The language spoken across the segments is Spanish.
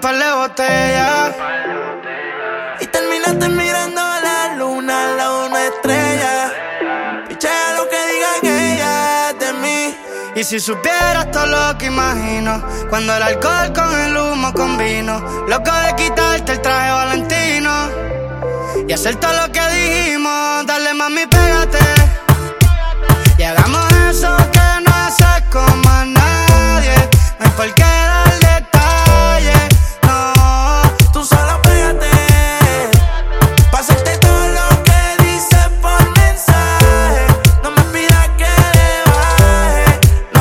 par de botellas y terminaste mirando a la luna, la una estrella. Pichea lo que digan ellas de mí. Y si supieras todo lo que imagino, cuando el alcohol con el humo combino, loco de quitarte el traje Valentino y hacer todo lo que dijimos. Dale mami, pégate y hagamos eso que no haces como a nadie. No hay por qué dar detalle, no. Tú solo pégate pa' hacerte todo lo que dices por mensaje. No me pidas que le baje,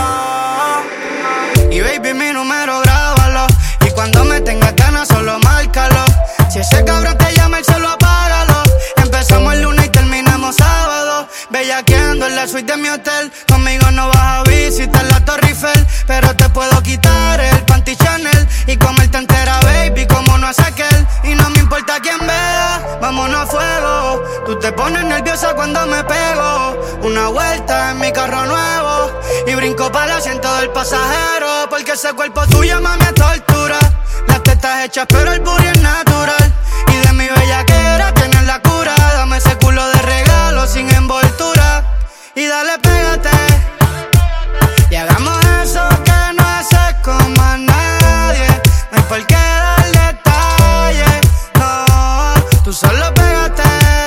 no. Y baby, mi número grábalo, y cuando me tengas ganas solo márcalo. Si ese cabrón te llama, él solo apágalo. Empezamos el lunes y terminamos sábado, bellaqueando en la suite de mi hotel. Conmigo no vas a visitar la Torre Eiffel, pero te puedo quitar el panty Chanel y comerte entera, baby, como no hace aquel. Y no me importa quién vea, vámonos a fuego. Tú te pones nerviosa cuando me pego. Una vuelta en mi carro nuevo y brinco para el asiento del pasajero, porque ese cuerpo tuyo, mami, es tortura. Las tetas hechas pero el booty es natural, y de mi bellaquera tienes la cura. Dame ese culo de regalo sin envoltura y dale, pégate y hagamos eso que no haces como a nadie. No hay por qué dar detalles, no. Tú solo pégate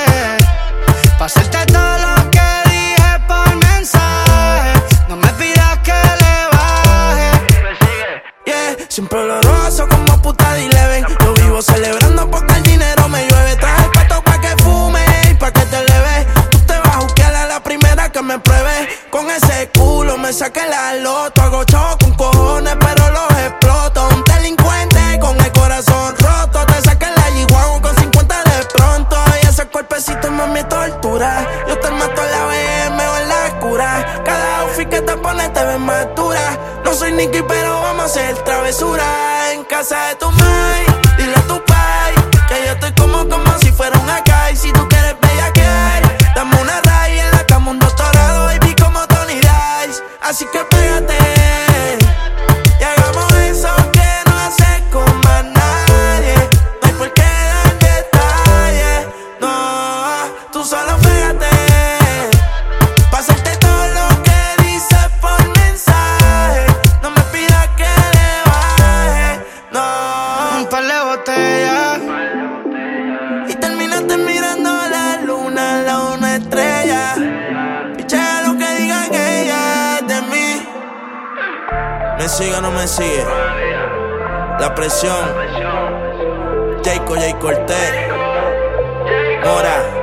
pa' hacerte todo lo que dije por mensaje. No me pidas que le baje. Yeah, siempre oloroso como puta de Eleven. Yo vivo celebrando porque el dinero me llueve. Traje el pato pa' que fume y pa' que te leves. Tú te vas a juzgar a la primera que me pruebe. Con ese culo me saqué la loto. Hago show con cojones pero los exploto. Un delincuente con el corazón roto. Te saqué la G-Wagon con 50 de pronto. Y ese cuerpecito mami es tortura. Yo te mato en la BM o en la cura. Cada outfit que te pones te ves más dura. No soy Nicky pero vamos a hacer travesura. En casa de tu mai, dile a tu pai que yo estoy como si fuera un AK. Y si tú quieres bellaquear, dame una ray en la cama, un doctorado, baby, como Tony Dice. Así que pégate y hagamos eso que no haces como a nadie. No hay por qué dar detalles, no. Tú solo pégate pa' hacerte todo lo que dices por mensaje. No me pidas que le baje, no. Un par de botellas y terminaste mirando a la luna, la una estrella. Pichea lo que digan ellas de mí. ¿Me sigue o no me sigue? La presión. Jayco, Jay Cortez, Mora.